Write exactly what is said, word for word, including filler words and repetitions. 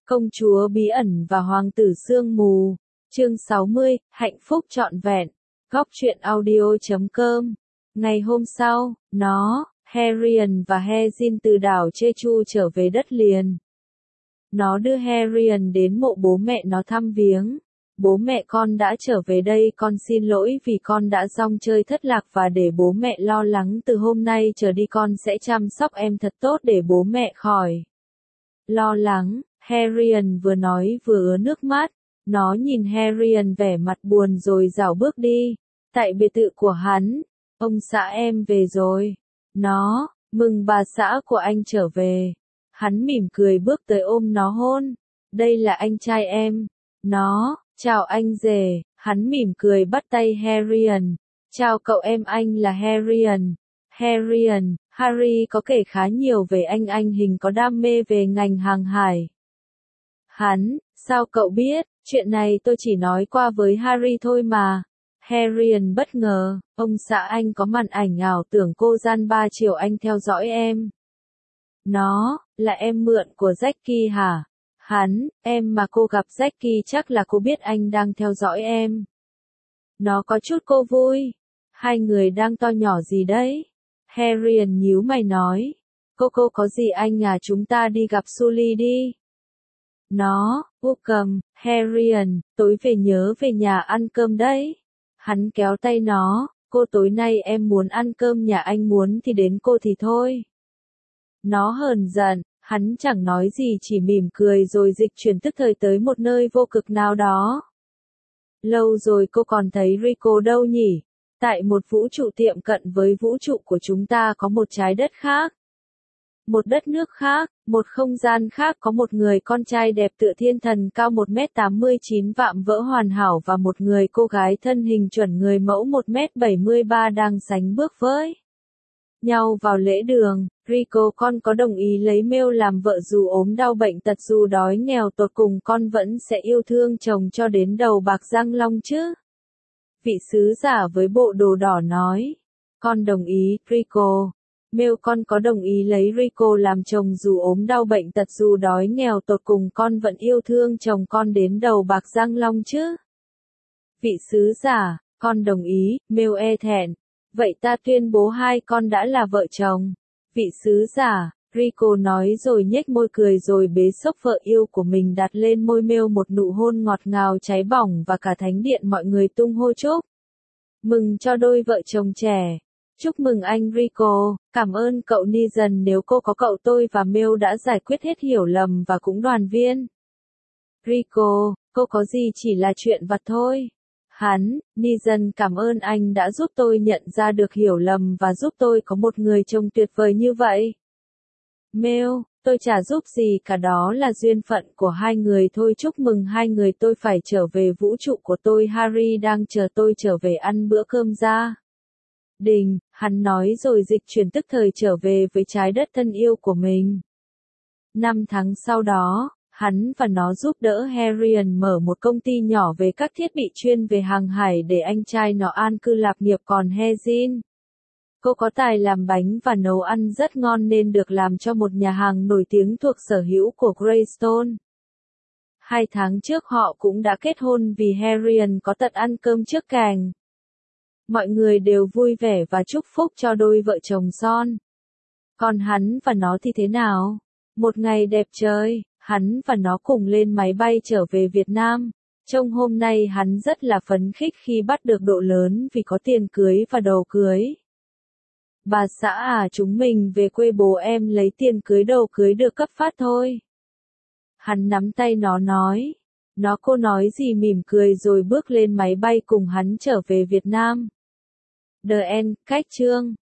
Công chúa bí ẩn và hoàng tử sương mù. Chương sáu mươi, hạnh phúc trọn vẹn. Góc truyện audio chấm com. Ngày hôm sau, nó, Herion và Hezin từ đảo Jeju trở về đất liền. Nó đưa Herion đến mộ bố mẹ nó thăm viếng. Bố mẹ con đã trở về đây, con xin lỗi vì con đã rong chơi thất lạc và để bố mẹ lo lắng. Từ hôm nay trở đi con sẽ chăm sóc em thật tốt để bố mẹ khỏi lo lắng. Herion vừa nói vừa ứa nước mắt. Nó nhìn Herion vẻ mặt buồn rồi rảo bước đi. Tại biệt thự của hắn, ông xã em về rồi. Nó, mừng bà xã của anh trở về. Hắn mỉm cười bước tới ôm nó hôn. Đây là anh trai em. Nó, chào anh rể. Hắn mỉm cười bắt tay Herion. Chào cậu em, anh là Herion. Herion, Harry có kể khá nhiều về anh, anh hình có đam mê về ngành hàng hải. Hắn, sao cậu biết? Chuyện này tôi chỉ nói qua với Harry thôi mà. Herion bất ngờ, ông xã anh có màn ảnh ảo tưởng cô gian ba chiều anh theo dõi em. Nó, là em mượn của Jackie hả? Hắn, em mà cô gặp Jackie chắc là cô biết anh đang theo dõi em. Nó có chút cô vui. Hai người đang to nhỏ gì đấy? Herion nhíu mày nói. Cô cô có gì anh à, chúng ta đi gặp Sully đi. Nó, Wickham, Herion, tối về nhớ về nhà ăn cơm đấy. Hắn kéo tay nó, cô tối nay em muốn ăn cơm nhà anh, muốn thì đến, cô thì thôi. Nó hờn giận, hắn chẳng nói gì chỉ mỉm cười rồi dịch chuyển tức thời tới một nơi vô cực nào đó. Lâu rồi cô còn thấy Rico đâu nhỉ? Tại một vũ trụ tiệm cận với vũ trụ của chúng ta có một trái đất khác. Một đất nước khác, một không gian khác, có một người con trai đẹp tựa thiên thần cao một mét tám mươi chín vạm vỡ hoàn hảo và một người cô gái thân hình chuẩn người mẫu một mét bảy mươi ba đang sánh bước với nhau vào lễ đường. Rico, con có đồng ý lấy Mel làm vợ dù ốm đau bệnh tật, dù đói nghèo tột cùng, con vẫn sẽ yêu thương chồng cho đến đầu bạc răng long chứ? Vị sứ giả với bộ đồ đỏ nói. Con đồng ý, Rico. Mel, con có đồng ý lấy Rico làm chồng dù ốm đau bệnh tật, dù đói nghèo tột cùng, con vẫn yêu thương chồng con đến đầu bạc răng long chứ? Vị sứ giả, con đồng ý. Mel e thẹn. Vậy ta tuyên bố hai con đã là vợ chồng. Vị sứ giả, Rico nói rồi nhếch môi cười rồi bế xốc vợ yêu của mình đặt lên môi Mel một nụ hôn ngọt ngào cháy bỏng và cả thánh điện mọi người tung hô chúc mừng cho đôi vợ chồng trẻ. Chúc mừng anh Rico, cảm ơn cậu Negan, nếu cô có cậu tôi và Mel đã giải quyết hết hiểu lầm và cũng đoàn viên. Rico, cô có gì chỉ là chuyện vặt thôi. Hắn, Negan, cảm ơn anh đã giúp tôi nhận ra được hiểu lầm và giúp tôi có một người chồng tuyệt vời như vậy. Mel, tôi chả giúp gì cả, đó là duyên phận của hai người thôi. Chúc mừng hai người, tôi phải trở về vũ trụ của tôi, Harry đang chờ tôi trở về ăn bữa cơm gia đình, hắn nói rồi dịch chuyển tức thời trở về với trái đất thân yêu của mình. Năm tháng sau đó, hắn và nó giúp đỡ Herion mở một công ty nhỏ về các thiết bị chuyên về hàng hải để anh trai nó an cư lạc nghiệp. Còn Hezin, cô có tài làm bánh và nấu ăn rất ngon nên được làm cho một nhà hàng nổi tiếng thuộc sở hữu của Greystone. Hai tháng trước họ cũng đã kết hôn vì Herion có tật ăn cơm trước cành. Mọi người đều vui vẻ và chúc phúc cho đôi vợ chồng son. Còn hắn và nó thì thế nào? Một ngày đẹp trời, hắn và nó cùng lên máy bay trở về Việt Nam. Trông hôm nay hắn rất là phấn khích khi bắt được độ lớn vì có tiền cưới và đồ cưới. Bà xã à, chúng mình về quê bố em lấy tiền cưới, đồ cưới được cấp phát thôi. Hắn nắm tay nó nói. Nó cô nói gì mỉm cười rồi bước lên máy bay cùng hắn trở về Việt Nam. The End, cách chương.